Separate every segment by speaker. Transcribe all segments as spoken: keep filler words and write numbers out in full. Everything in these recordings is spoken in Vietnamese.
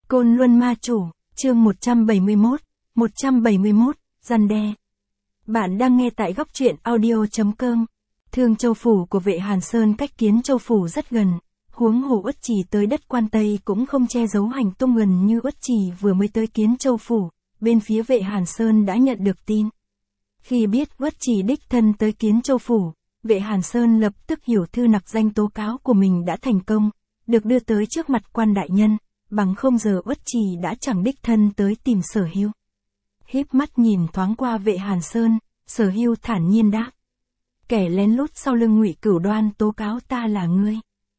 Speaker 1: Côn Luân Ma Chủ, chương một trăm bảy mươi mốt, một trăm bảy mươi mốt, răn đe. Bạn đang nghe tại góc truyện audio chấm com. Thương Châu Phủ của vệ Hàn Sơn cách Kiến Châu Phủ rất gần, huống hồ Uất Trì tới đất Quan Tây cũng không che giấu hành tung gần như Uất Trì vừa mới tới Kiến Châu Phủ, bên phía vệ Hàn Sơn đã nhận được tin. Khi biết Uất Trì đích thân tới Kiến Châu Phủ, vệ Hàn Sơn lập tức hiểu thư nặc danh tố cáo của mình đã thành công, được đưa tới trước mặt quan đại nhân, bằng không giờ Uất Trì đã chẳng đích thân tới tìm Sở Hưu. Híp mắt nhìn thoáng qua vệ Hàn Sơn, Sở Hưu thản nhiên đáp. Kẻ lén lút sau lưng Ngụy Cửu Đoan tố cáo ta là ngươi.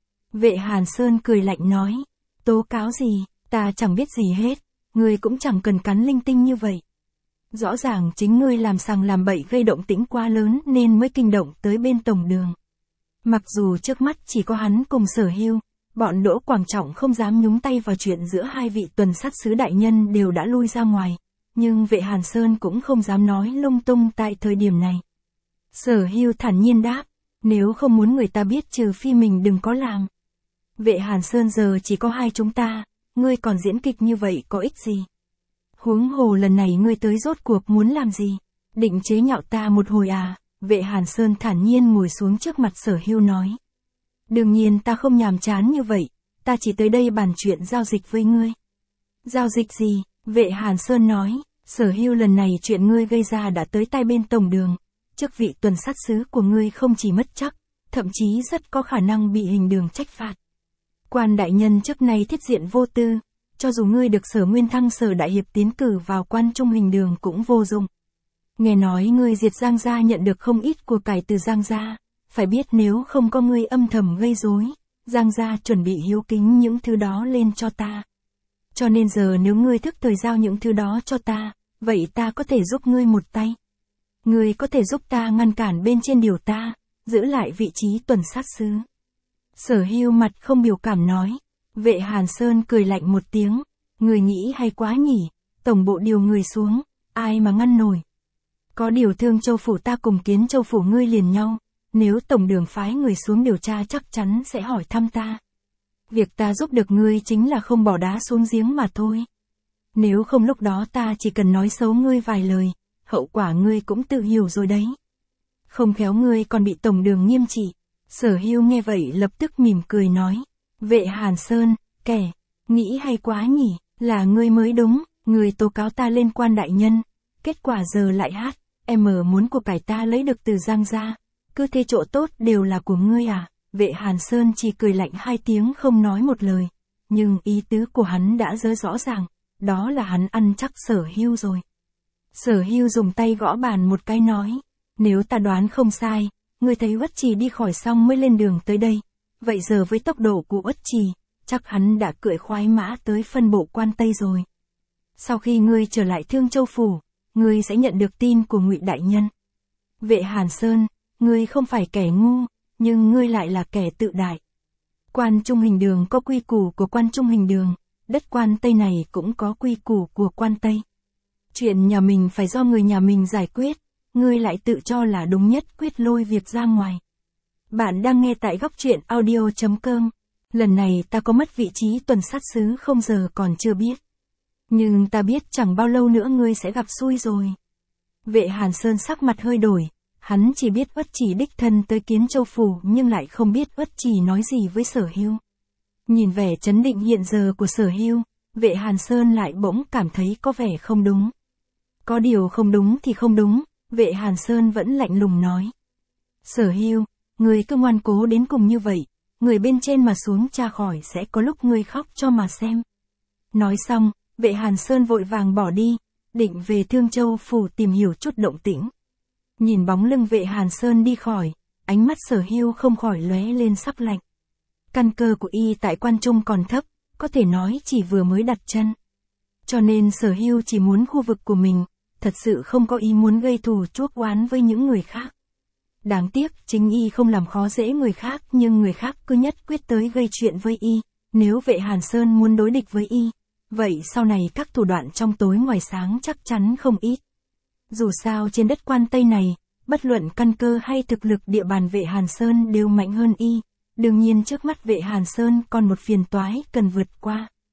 Speaker 1: Vệ Hàn Sơn cười lạnh nói, tố cáo gì, ta chẳng biết gì hết, ngươi cũng chẳng cần cắn linh tinh như vậy. Rõ ràng chính ngươi làm sằng làm bậy gây động tĩnh quá lớn nên mới kinh động tới bên tổng đường. Mặc dù trước mắt chỉ có hắn cùng Sở Hưu, bọn Đỗ Quảng Trọng không dám nhúng tay vào chuyện giữa hai vị tuần sát sứ đại nhân đều đã lui ra ngoài, nhưng vệ Hàn Sơn cũng không dám nói lung tung tại thời điểm này. Sở Hưu thản nhiên đáp, nếu không muốn người ta biết trừ phi mình đừng có làm. Vệ Hàn Sơn giờ chỉ có hai chúng ta, ngươi còn diễn kịch như vậy có ích gì? Huống hồ lần này ngươi tới rốt cuộc muốn làm gì? Định chế nhạo ta một hồi à? Vệ Hàn Sơn thản nhiên ngồi xuống trước mặt Sở Hưu nói. Đương nhiên ta không nhàm chán như vậy, ta chỉ tới đây bàn chuyện giao dịch với ngươi. Giao dịch gì? Vệ Hàn Sơn nói, Sở Hưu lần này chuyện ngươi gây ra đã tới tai bên tổng đường, chức vị tuần sát sứ của ngươi không chỉ mất chắc, thậm chí rất có khả năng bị hình đường trách phạt. Quan đại nhân trước nay thiết diện vô tư, cho dù ngươi được Sở Nguyên Thăng Sở Đại Hiệp tiến cử vào quan trung hình đường cũng vô dụng. Nghe nói ngươi diệt Giang gia nhận được không ít của cải từ Giang gia, phải biết nếu không có ngươi âm thầm gây rối, Giang gia chuẩn bị hiếu kính những thứ đó lên cho ta. Cho nên giờ nếu ngươi thức thời giao những thứ đó cho ta, vậy ta có thể giúp ngươi một tay. Ngươi có thể giúp ta ngăn cản bên trên điều ta, giữ lại vị trí tuần sát sứ. Sở Hưu mặt không biểu cảm nói. Vệ Hàn Sơn cười lạnh một tiếng, người nghĩ hay quá nhỉ, tổng bộ điều người xuống, ai mà ngăn nổi. Có điều Thương Châu Phủ ta cùng Kiến Châu Phủ ngươi liền nhau, nếu tổng đường phái người xuống điều tra chắc chắn sẽ hỏi thăm ta. Việc ta giúp được ngươi chính là không bỏ đá xuống giếng mà thôi. Nếu không lúc đó ta chỉ cần nói xấu ngươi vài lời, hậu quả ngươi cũng tự hiểu rồi đấy. Không khéo ngươi còn bị tổng đường nghiêm trị. Sở Hưu nghe vậy lập tức mỉm cười nói. Vệ Hàn Sơn, kẻ, nghĩ hay quá nhỉ, là ngươi mới đúng, ngươi tố cáo ta lên quan đại nhân, kết quả giờ lại hát, em ở muốn của cải ta lấy được từ Giang gia, cứ thế chỗ tốt đều là của ngươi à? Vệ Hàn Sơn chỉ cười lạnh hai tiếng không nói một lời, nhưng ý tứ của hắn đã rất rõ ràng, đó là hắn ăn chắc Sở Hưu rồi. Sở Hưu dùng tay gõ bàn một cái nói, nếu ta đoán không sai, ngươi thấy Uất Trì đi khỏi xong mới lên đường tới đây. Vậy giờ với tốc độ của Uất Trì, chắc hắn đã cưỡi khoái mã tới phân bộ Quan Tây rồi. Sau khi ngươi trở lại Thương Châu Phủ, ngươi sẽ nhận được tin của Ngụy đại nhân. Vệ Hàn Sơn, ngươi không phải kẻ ngu, nhưng ngươi lại là kẻ tự đại. Quan trung hình đường có quy củ của quan trung hình đường, đất Quan Tây này cũng có quy củ của Quan Tây. Chuyện nhà mình phải do người nhà mình giải quyết, ngươi lại tự cho là đúng nhất quyết lôi việc ra ngoài. Bạn đang nghe tại góc truyện audio chấm com. Lần này ta có mất vị trí tuần sát sứ không giờ còn chưa biết. Nhưng ta biết chẳng bao lâu nữa ngươi sẽ gặp xui rồi. Vệ Hàn Sơn sắc mặt hơi đổi, hắn chỉ biết Uất Trì đích thân tới Kiến Châu Phủ nhưng lại không biết Uất Trì nói gì với Sở Hưu. Nhìn vẻ trấn định hiện giờ của Sở Hưu, vệ Hàn Sơn lại bỗng cảm thấy có vẻ không đúng. Có điều không đúng thì không đúng, vệ Hàn Sơn vẫn lạnh lùng nói. Sở Hưu, ngươi cứ ngoan cố đến cùng như vậy, người bên trên mà xuống tra khỏi sẽ có lúc ngươi khóc cho mà xem. Nói xong, vệ Hàn Sơn vội vàng bỏ đi, định về Thương Châu Phủ tìm hiểu chút động tĩnh. Nhìn bóng lưng vệ Hàn Sơn đi khỏi, ánh mắt Sở Hưu không khỏi lóe lên sắc lạnh. Căn cơ của y tại quan trung còn thấp, có thể nói chỉ vừa mới đặt chân. Cho nên Sở Hưu chỉ muốn khu vực của mình, thật sự không có ý muốn gây thù chuốc oán với những người khác. Đáng tiếc, chính y không làm khó dễ người khác nhưng người khác cứ nhất quyết tới gây chuyện với y. Nếu vệ Hàn Sơn muốn đối địch với y, vậy sau này các thủ đoạn trong tối ngoài sáng chắc chắn không ít. Dù sao trên đất Quan Tây này, bất luận căn cơ hay thực lực địa bàn vệ Hàn Sơn đều mạnh hơn y. Đương nhiên trước mắt vệ Hàn Sơn còn một phiền toái cần vượt qua,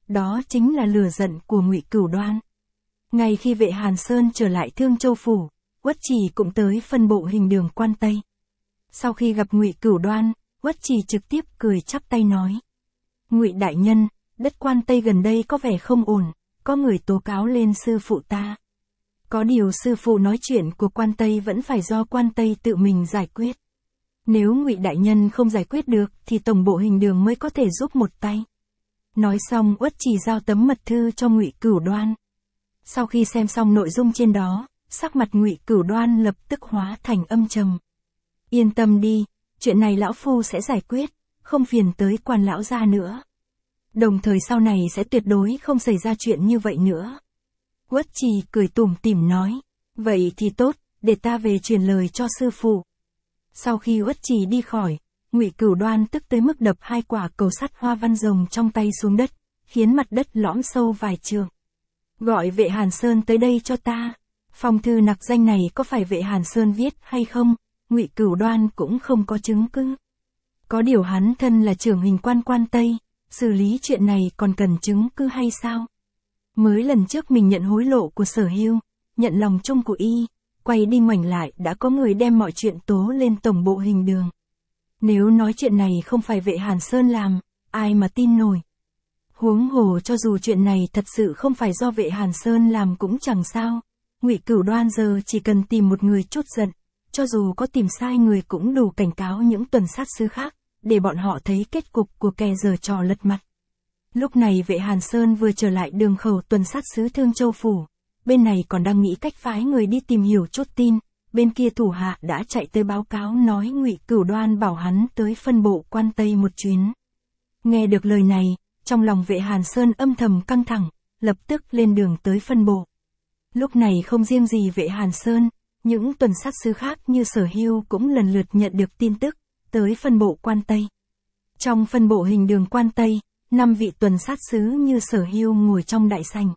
Speaker 1: đó chính là lửa giận của Ngụy Cửu Đoan. Ngay khi Vệ Hàn Sơn trở lại Thương Châu phủ, Uất Trì cũng tới phân bộ hình đường quan Tây. Sau khi gặp Ngụy Cửu Đoan, Uất Trì trực tiếp cười chắp tay nói: Ngụy đại nhân, đất quan Tây gần đây có vẻ không ổn, có người tố cáo lên sư phụ ta. Có điều sư phụ nói chuyện của quan Tây vẫn phải do quan Tây tự mình giải quyết. Nếu Ngụy đại nhân không giải quyết được thì tổng bộ hình đường mới có thể giúp một tay. Nói xong Uất Trì giao tấm mật thư cho Ngụy Cửu Đoan. Sau khi xem xong nội dung trên đó, sắc mặt Ngụy Cửu Đoan lập tức hóa thành âm trầm. Yên tâm đi, chuyện này lão phu sẽ giải quyết, không phiền tới Quan lão gia nữa. Đồng thời sau này sẽ tuyệt đối không xảy ra chuyện như vậy nữa. Uất Trì cười tủm tỉm nói, vậy thì tốt, để ta về truyền lời cho sư phụ. Sau khi Uất Trì đi khỏi, Ngụy Cửu Đoan tức tới mức đập hai quả cầu sắt hoa văn rồng trong tay xuống đất, khiến mặt đất lõm sâu vài trượng. Gọi Vệ Hàn Sơn tới đây cho ta. Phong thư nặc danh này có phải Vệ Hàn Sơn viết hay không? Ngụy Cửu Đoan cũng không có chứng cứ. Có điều hắn thân là trưởng hình quan quan Tây, xử lý chuyện này còn cần chứng cứ hay sao? Mới lần trước mình nhận hối lộ của Sở Hưu, nhận lòng chung của y, quay đi ngoảnh lại đã có người đem mọi chuyện tố lên tổng bộ hình đường. Nếu nói chuyện này không phải Vệ Hàn Sơn làm, ai mà tin nổi. Huống hồ cho dù chuyện này thật sự không phải do Vệ Hàn Sơn làm cũng chẳng sao. Ngụy Cửu Đoan giờ chỉ cần tìm một người chút giận, cho dù có tìm sai người cũng đủ cảnh cáo những tuần sát sứ khác, để bọn họ thấy kết cục của kẻ giở trò lật mặt. Lúc này Vệ Hàn Sơn vừa trở lại đường khẩu tuần sát sứ Thương Châu phủ, bên này còn đang nghĩ cách phái người đi tìm hiểu chút tin, bên kia thủ hạ đã chạy tới báo cáo nói Ngụy Cửu Đoan bảo hắn tới phân bộ quan Tây một chuyến. Nghe được lời này, trong lòng Vệ Hàn Sơn âm thầm căng thẳng, lập tức lên đường tới phân bộ. Lúc này không riêng gì Vệ Hàn Sơn, những tuần sát sứ khác như Sở Hưu cũng lần lượt nhận được tin tức, tới phân bộ quan Tây. Trong phân bộ hình đường quan Tây, năm vị tuần sát sứ như Sở Hưu ngồi trong đại sảnh.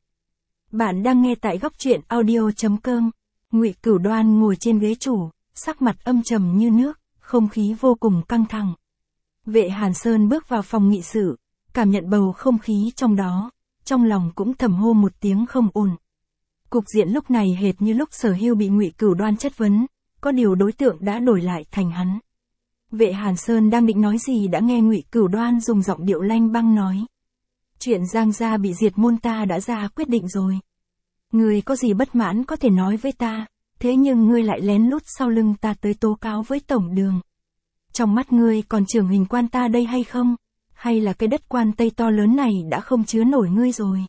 Speaker 1: Bạn đang nghe tại góc truyện audio chấm com. Ngụy Cửu Đoan ngồi trên ghế chủ, sắc mặt âm trầm như nước, không khí vô cùng căng thẳng. Vệ Hàn Sơn bước vào phòng nghị sự, cảm nhận bầu không khí trong đó, trong lòng cũng thầm hô một tiếng không ổn. Cục diện lúc này hệt như lúc Sở Hưu bị Ngụy Cửu Đoan chất vấn, có điều đối tượng đã đổi lại thành hắn. Vệ Hàn Sơn đang định nói gì đã nghe Ngụy Cửu Đoan dùng giọng điệu lanh băng nói: Chuyện Giang gia bị diệt môn ta đã ra quyết định rồi. Ngươi có gì bất mãn có thể nói với ta, thế nhưng ngươi lại lén lút sau lưng ta tới tố cáo với tổng đường. Trong mắt ngươi còn trưởng hình quan ta đây hay không? Hay là cái đất quan Tây to lớn này đã không chứa nổi ngươi rồi?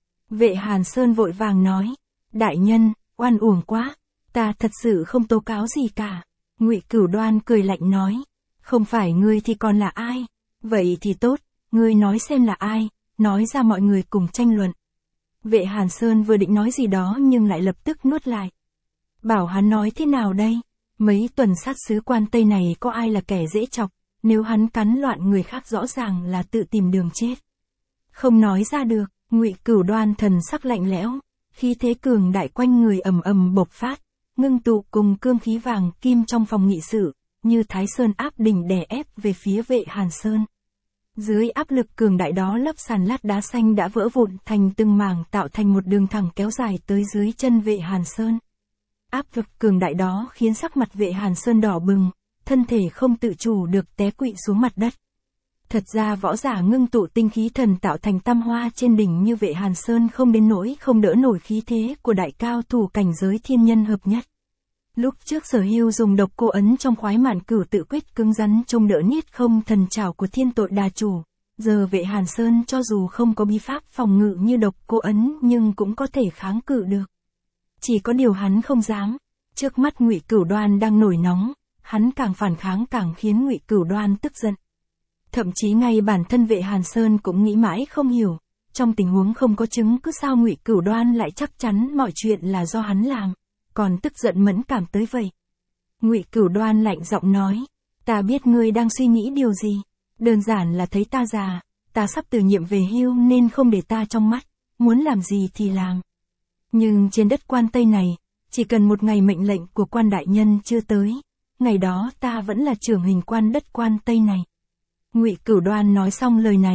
Speaker 1: Vệ Hàn Sơn vội vàng nói: Đại nhân, oan uổng quá, ta thật sự không tố cáo gì cả. Ngụy Cửu Đoan cười lạnh nói: Không phải ngươi thì còn là ai? Vậy thì tốt, ngươi nói xem là ai, nói ra mọi người cùng tranh luận. Vệ Hàn Sơn vừa định nói gì đó nhưng lại lập tức nuốt lại. Bảo hắn nói thế nào đây? Mấy tuần sát sứ quan Tây này có ai là kẻ dễ chọc, nếu hắn cắn loạn người khác rõ ràng là tự tìm đường chết. Không nói ra được, Ngụy Cửu Đoan thần sắc lạnh lẽo, khí thế cường đại quanh người ầm ầm bộc phát, ngưng tụ cùng cương khí vàng kim trong phòng nghị sự, như Thái Sơn áp đỉnh đè ép về phía Vệ Hàn Sơn. Dưới áp lực cường đại đó lớp sàn lát đá xanh đã vỡ vụn thành từng mảng tạo thành một đường thẳng kéo dài tới dưới chân Vệ Hàn Sơn. Áp lực cường đại đó khiến sắc mặt Vệ Hàn Sơn đỏ bừng, thân thể không tự chủ được té quỵ xuống mặt đất. Thật ra võ giả ngưng tụ tinh khí thần tạo thành tam hoa trên đỉnh như Vệ Hàn Sơn không đến nỗi không đỡ nổi khí thế của đại cao thủ cảnh giới thiên nhân hợp nhất. Lúc trước Sở Hưu dùng độc cô ấn trong khoái mạn cửu tự quyết cứng rắn trông đỡ niết không thần trảo của thiên tội đà chủ, giờ Vệ Hàn Sơn cho dù không có bí pháp phòng ngự như độc cô ấn nhưng cũng có thể kháng cự được. Chỉ có điều hắn không dám, trước mắt Ngụy Cửu Đoan đang nổi nóng, hắn càng phản kháng càng khiến Ngụy Cửu Đoan tức giận. Thậm chí ngay bản thân Vệ Hàn Sơn cũng nghĩ mãi không hiểu, trong tình huống không có chứng cứ sao Ngụy Cửu Đoan lại chắc chắn mọi chuyện là do hắn làm, còn tức giận mẫn cảm tới vậy. Ngụy Cửu Đoan lạnh giọng nói: Ta biết ngươi đang suy nghĩ điều gì, đơn giản là thấy ta già, ta sắp từ nhiệm về hưu nên không để ta trong mắt, muốn làm gì thì làm. Nhưng trên đất quan Tây này, chỉ cần một ngày mệnh lệnh của quan đại nhân chưa tới, ngày đó ta vẫn là trưởng hình quan đất quan Tây này. Ngụy Cửu Đoan nói xong lời này,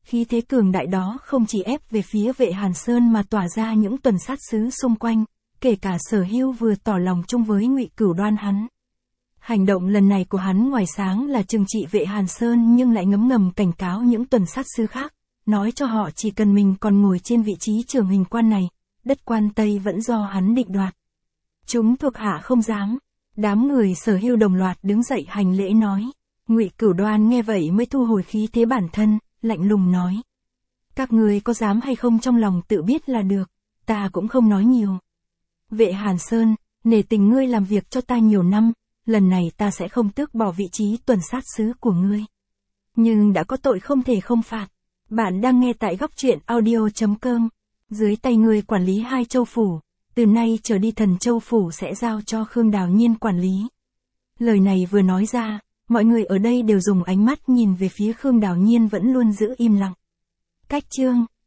Speaker 1: Khí thế cường đại đó không chỉ ép về phía Vệ Hàn Sơn mà tỏa ra những tuần sát sứ xung quanh, kể cả Sở Hưu vừa tỏ lòng chung với Ngụy Cửu Đoan hắn. Hành động lần này của hắn ngoài sáng là trừng trị Vệ Hàn Sơn nhưng lại ngấm ngầm cảnh cáo những tuần sát sứ khác, nói cho họ chỉ cần mình còn ngồi trên vị trí trưởng hình quan này, đất Quan Tây vẫn do hắn định đoạt. Chúng thuộc hạ không dám. Đám người Sở Hưu đồng loạt đứng dậy hành lễ nói. Ngụy Cửu Đoan nghe vậy mới thu hồi khí thế bản thân, lạnh lùng nói. Các người có dám hay không trong lòng tự biết là được, ta cũng không nói nhiều. Vệ Hàn Sơn, nể tình ngươi làm việc cho ta nhiều năm, lần này ta sẽ không tước bỏ vị trí tuần sát sứ của ngươi. Nhưng đã có tội không thể không phạt. Bạn đang nghe tại góc truyện audio.com. Dưới tay ngươi quản lý hai châu phủ, từ nay trở đi Thần Châu phủ sẽ giao cho Khương Đào Nhiên quản lý. Lời này vừa nói ra, mọi người ở đây đều dùng ánh mắt nhìn về phía Khương Đào Nhiên vẫn luôn giữ im lặng. Cách chương